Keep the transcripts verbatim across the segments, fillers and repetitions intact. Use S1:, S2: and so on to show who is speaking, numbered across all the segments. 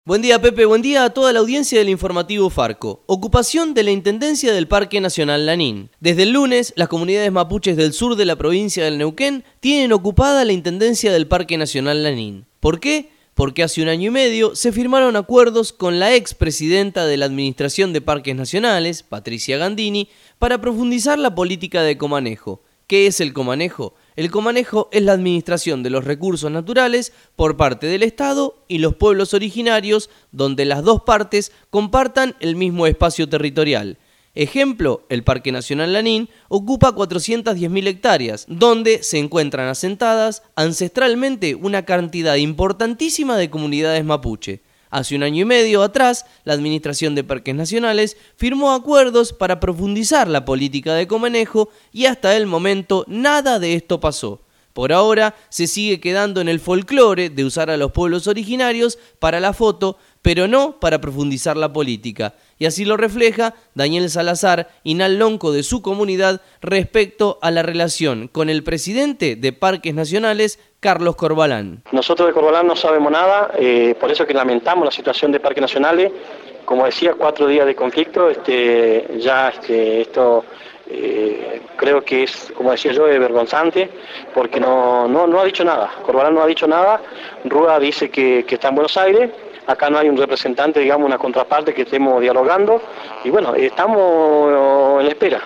S1: Buen día, Pepe. Buen día a toda la audiencia del informativo Farco. Ocupación de la Intendencia del Parque Nacional Lanín. Desde el lunes, las comunidades mapuches del sur de la provincia del Neuquén tienen ocupada la Intendencia del Parque Nacional Lanín. ¿Por qué? Porque hace un año y medio se firmaron acuerdos con la expresidenta de la Administración de Parques Nacionales, Patricia Gandini, para profundizar la política de comanejo. ¿Qué es el comanejo? El comanejo es la administración de los recursos naturales por parte del Estado y los pueblos originarios, donde las dos partes compartan el mismo espacio territorial. Ejemplo, el Parque Nacional Lanín ocupa cuatrocientas diez mil hectáreas, donde se encuentran asentadas ancestralmente una cantidad importantísima de comunidades mapuche. Hace un año y medio atrás, la Administración de Parques Nacionales firmó acuerdos para profundizar la política de comanejo y hasta el momento nada de esto pasó. Por ahora se sigue quedando en el folclore de usar a los pueblos originarios para la foto, pero no para profundizar la política. Y así lo refleja Daniel Salazar, inalonco de su comunidad, respecto a la relación con el presidente de Parques Nacionales, Carlos Corbalán.
S2: Nosotros de Corbalán no sabemos nada, eh, por eso que lamentamos la situación de Parques Nacionales. Como decía, cuatro días de conflicto, este, ya este, esto eh, creo que es, como decía yo, es vergonzante, porque no, no, no ha dicho nada. Corbalán no ha dicho nada, Rúa dice que, que está en Buenos Aires. Acá no hay un representante, digamos, una contraparte que estemos dialogando, y bueno, estamos en la espera.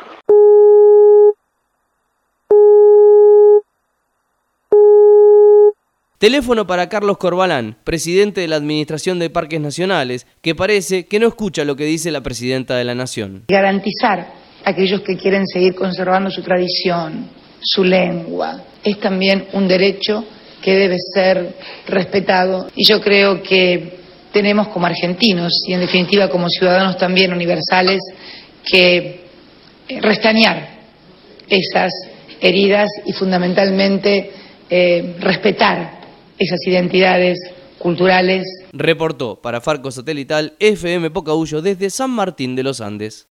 S1: Teléfono para Carlos Corbalán, presidente de la Administración de Parques Nacionales, que parece que no escucha lo que dice la presidenta de la Nación.
S3: Garantizar a aquellos que quieren seguir conservando su tradición, su lengua, es también un derecho que debe ser respetado, y yo creo que tenemos como argentinos y en definitiva como ciudadanos también universales que restañar esas heridas y fundamentalmente eh, respetar esas identidades culturales.
S1: Reportó para Farco Satelital F M Pocahuyo desde San Martín de los Andes.